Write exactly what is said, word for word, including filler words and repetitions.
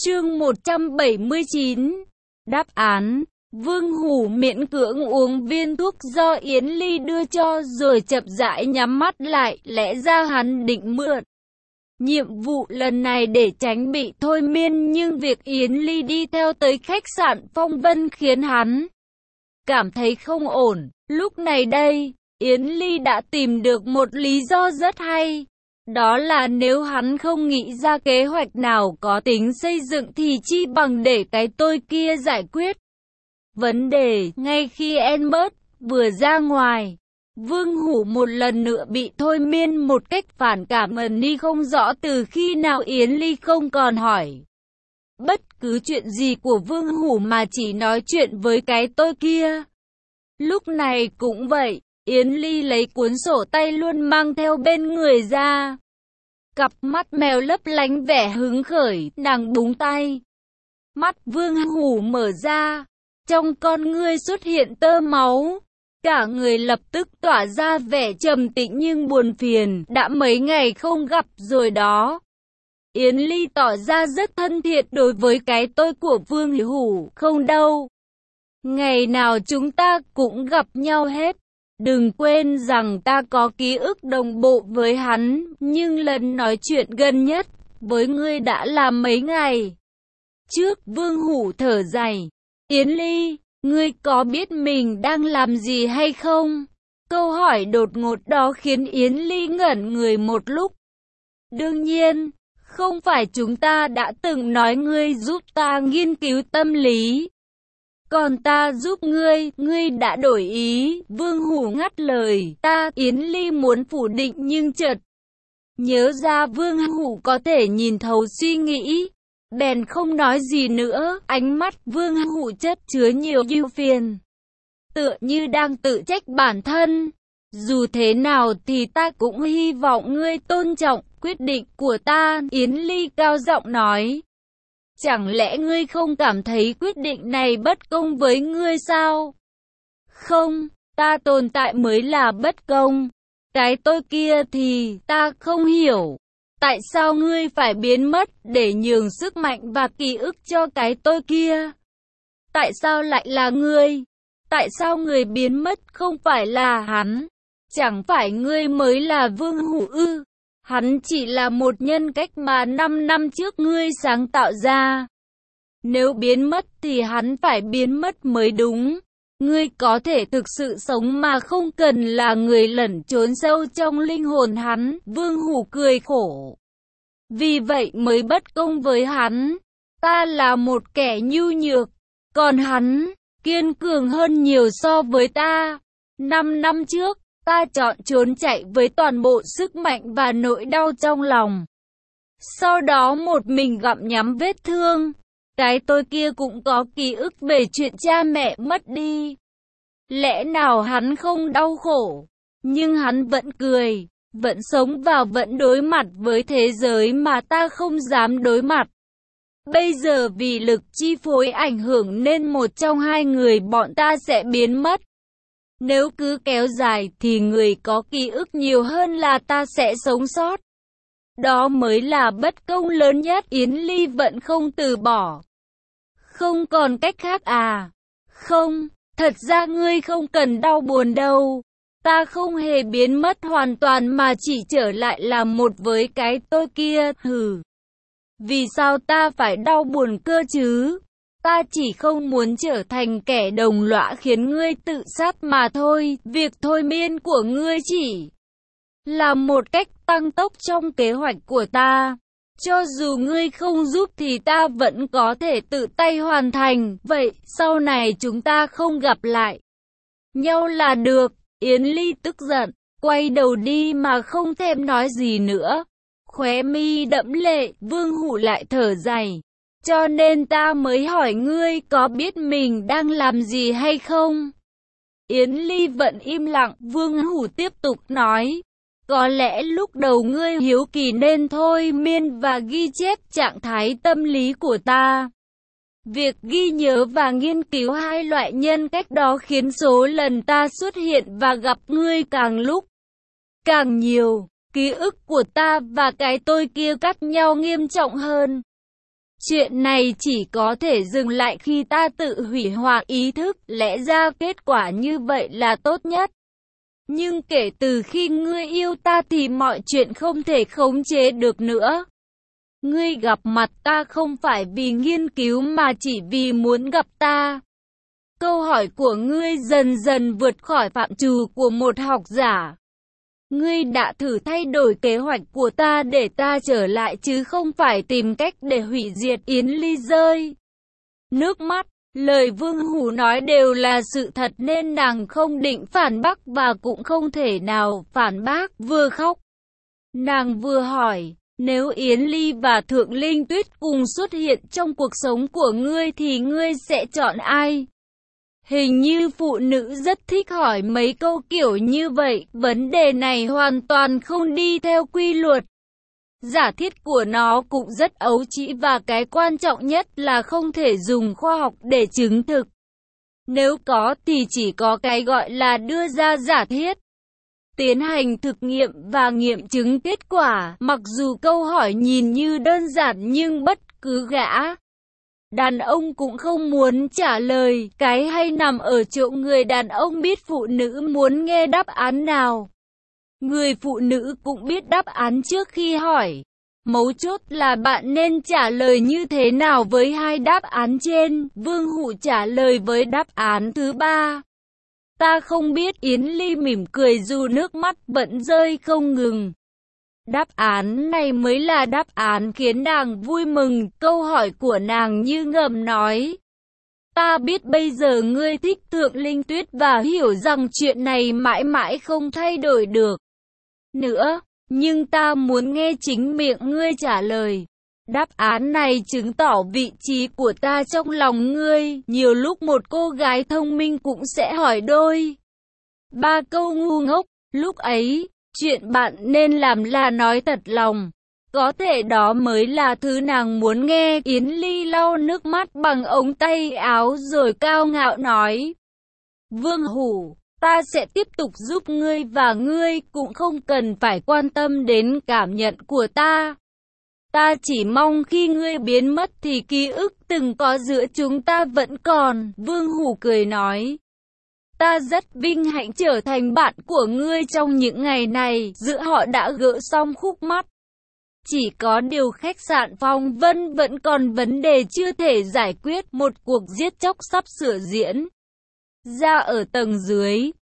Chương một trăm bảy mươi chín. Đáp án. Vương Hủ miễn cưỡng uống viên thuốc do Yến Ly đưa cho rồi chậm rãi nhắm mắt lại, lẽ ra hắn định mượn nhiệm vụ lần này để tránh bị thôi miên, nhưng việc Yến Ly đi theo tới khách sạn Phong Vân khiến hắn cảm thấy không ổn. Lúc này đây, Yến Ly đã tìm được một lý do rất hay. Đó là nếu hắn không nghĩ ra kế hoạch nào có tính xây dựng thì chi bằng để cái tôi kia giải quyết vấn đề. Ngay khi Albert vừa ra ngoài, Vương Hủ một lần nữa bị thôi miên một cách phản cảm. Ẩn đi không rõ từ khi nào Yến Ly không còn hỏi bất cứ chuyện gì của Vương Hủ mà chỉ nói chuyện với cái tôi kia. Lúc này cũng vậy, Yến Ly lấy cuốn sổ tay luôn mang theo bên người ra. Cặp mắt mèo lấp lánh vẻ hứng khởi, nàng búng tay. Mắt Vương Hủ mở ra, trong con ngươi xuất hiện tơ máu. Cả người lập tức tỏa ra vẻ trầm tĩnh nhưng buồn phiền. Đã mấy ngày không gặp rồi đó. Yến Ly tỏ ra rất thân thiện đối với cái tôi của Vương Hủ. Không đâu, ngày nào chúng ta cũng gặp nhau hết. Đừng quên rằng ta có ký ức đồng bộ với hắn, nhưng lần nói chuyện gần nhất với ngươi đã là mấy ngày trước. Vương Hủ thở dài. Yến Ly, ngươi có biết mình đang làm gì hay không? Câu hỏi đột ngột đó khiến Yến Ly ngẩn người một lúc. Đương nhiên, không phải chúng ta đã từng nói ngươi giúp ta nghiên cứu tâm lý, còn ta giúp ngươi, ngươi đã đổi ý. Vương Hủ ngắt lời. Ta, Yến Ly muốn phủ định nhưng chợt nhớ ra Vương Hủ có thể nhìn thấu suy nghĩ, bèn không nói gì nữa. Ánh mắt Vương Hủ chất chứa nhiều ưu phiền, tựa như đang tự trách bản thân. Dù thế nào thì ta cũng hy vọng ngươi tôn trọng quyết định của ta. Yến Ly cao giọng nói. Chẳng lẽ ngươi không cảm thấy quyết định này bất công với ngươi sao? Không, ta tồn tại mới là bất công. Cái tôi kia thì ta không hiểu. Tại sao ngươi phải biến mất để nhường sức mạnh và ký ức cho cái tôi kia? Tại sao lại là ngươi? Tại sao người biến mất không phải là hắn? Chẳng phải ngươi mới là Vương Hủ ư? Hắn chỉ là một nhân cách mà năm năm trước ngươi sáng tạo ra. Nếu biến mất thì hắn phải biến mất mới đúng. Ngươi có thể thực sự sống mà không cần là người lẩn trốn sâu trong linh hồn hắn. Vương Hủ cười khổ. Vì vậy mới bất công với hắn. Ta là một kẻ nhu nhược, còn hắn kiên cường hơn nhiều so với ta. Năm năm trước, ta chọn trốn chạy với toàn bộ sức mạnh và nỗi đau trong lòng. Sau đó một mình gặm nhắm vết thương. Cái tôi kia cũng có ký ức về chuyện cha mẹ mất đi. Lẽ nào hắn không đau khổ? Nhưng hắn vẫn cười, vẫn sống và vẫn đối mặt với thế giới mà ta không dám đối mặt. Bây giờ vì lực chi phối ảnh hưởng nên một trong hai người bọn ta sẽ biến mất. Nếu cứ kéo dài thì người có ký ức nhiều hơn là ta sẽ sống sót. Đó mới là bất công lớn nhất. Yến Ly vẫn không từ bỏ. Không còn cách khác à? Không, thật ra ngươi không cần đau buồn đâu. Ta không hề biến mất hoàn toàn mà chỉ trở lại là một với cái tôi kia. Hừ. Vì sao ta phải đau buồn cơ chứ? Ta chỉ không muốn trở thành kẻ đồng lõa khiến ngươi tự sát mà thôi. Việc thôi miên của ngươi chỉ là một cách tăng tốc trong kế hoạch của ta. Cho dù ngươi không giúp thì ta vẫn có thể tự tay hoàn thành. Vậy sau này chúng ta không gặp lại nhau là được. Yến Ly tức giận, quay đầu đi mà không thèm nói gì nữa. Khóe mi đẫm lệ. Vương Hủ lại thở dài. Cho nên ta mới hỏi ngươi có biết mình đang làm gì hay không? Yến Ly vẫn im lặng. Vương Hủ tiếp tục nói. Có lẽ lúc đầu ngươi hiếu kỳ nên thôi miên và ghi chép trạng thái tâm lý của ta. Việc ghi nhớ và nghiên cứu hai loại nhân cách đó khiến số lần ta xuất hiện và gặp ngươi càng lúc càng nhiều. Ký ức của ta và cái tôi kia cắt nhau nghiêm trọng hơn. Chuyện này chỉ có thể dừng lại khi ta tự hủy hoại ý thức, lẽ ra kết quả như vậy là tốt nhất. Nhưng kể từ khi ngươi yêu ta thì mọi chuyện không thể khống chế được nữa. Ngươi gặp mặt ta không phải vì nghiên cứu mà chỉ vì muốn gặp ta. Câu hỏi của ngươi dần dần vượt khỏi phạm trù của một học giả. Ngươi đã thử thay đổi kế hoạch của ta để ta trở lại chứ không phải tìm cách để hủy diệt Yến Ly rơi nước mắt. Lời Vương Hủ nói đều là sự thật nên nàng không định phản bác và cũng không thể nào phản bác, vừa khóc. Nàng vừa hỏi, nếu Yến Ly và Thượng Linh Tuyết cùng xuất hiện trong cuộc sống của ngươi thì ngươi sẽ chọn ai? Hình như phụ nữ rất thích hỏi mấy câu kiểu như vậy, vấn đề này hoàn toàn không đi theo quy luật. Giả thiết của nó cũng rất ấu trĩ và cái quan trọng nhất là không thể dùng khoa học để chứng thực. Nếu có thì chỉ có cái gọi là đưa ra giả thiết, tiến hành thực nghiệm và nghiệm chứng kết quả. Mặc dù câu hỏi nhìn như đơn giản nhưng bất cứ gã đàn ông cũng không muốn trả lời. Cái hay nằm ở chỗ người đàn ông biết phụ nữ muốn nghe đáp án nào. Người phụ nữ cũng biết đáp án trước khi hỏi. Mấu chốt là bạn nên trả lời như thế nào với hai đáp án trên. Vương Hủ trả lời với đáp án thứ ba. Ta không biết. Yến Ly mỉm cười dù nước mắt vẫn rơi không ngừng. Đáp án này mới là đáp án khiến nàng vui mừng. Câu hỏi của nàng như ngầm nói. Ta biết bây giờ ngươi thích Thượng Linh Tuyết và hiểu rằng chuyện này mãi mãi không thay đổi được nữa. Nhưng ta muốn nghe chính miệng ngươi trả lời. Đáp án này chứng tỏ vị trí của ta trong lòng ngươi. Nhiều lúc một cô gái thông minh cũng sẽ hỏi đôi ba câu ngu ngốc. Lúc ấy, chuyện bạn nên làm là nói thật lòng. Có thể đó mới là thứ nàng muốn nghe. Yến Ly lau nước mắt bằng ống tay áo rồi cao ngạo nói. Vương Hủ, ta sẽ tiếp tục giúp ngươi và ngươi cũng không cần phải quan tâm đến cảm nhận của ta. Ta chỉ mong khi ngươi biến mất thì ký ức từng có giữa chúng ta vẫn còn. Vương Hủ cười nói. Ta rất vinh hạnh trở thành bạn của ngươi trong những ngày này. Giữa họ đã gỡ xong khúc mắc. Chỉ có điều khách sạn Phong Vân vẫn còn vấn đề chưa thể giải quyết. Một cuộc giết chóc sắp sửa diễn ra ở tầng dưới.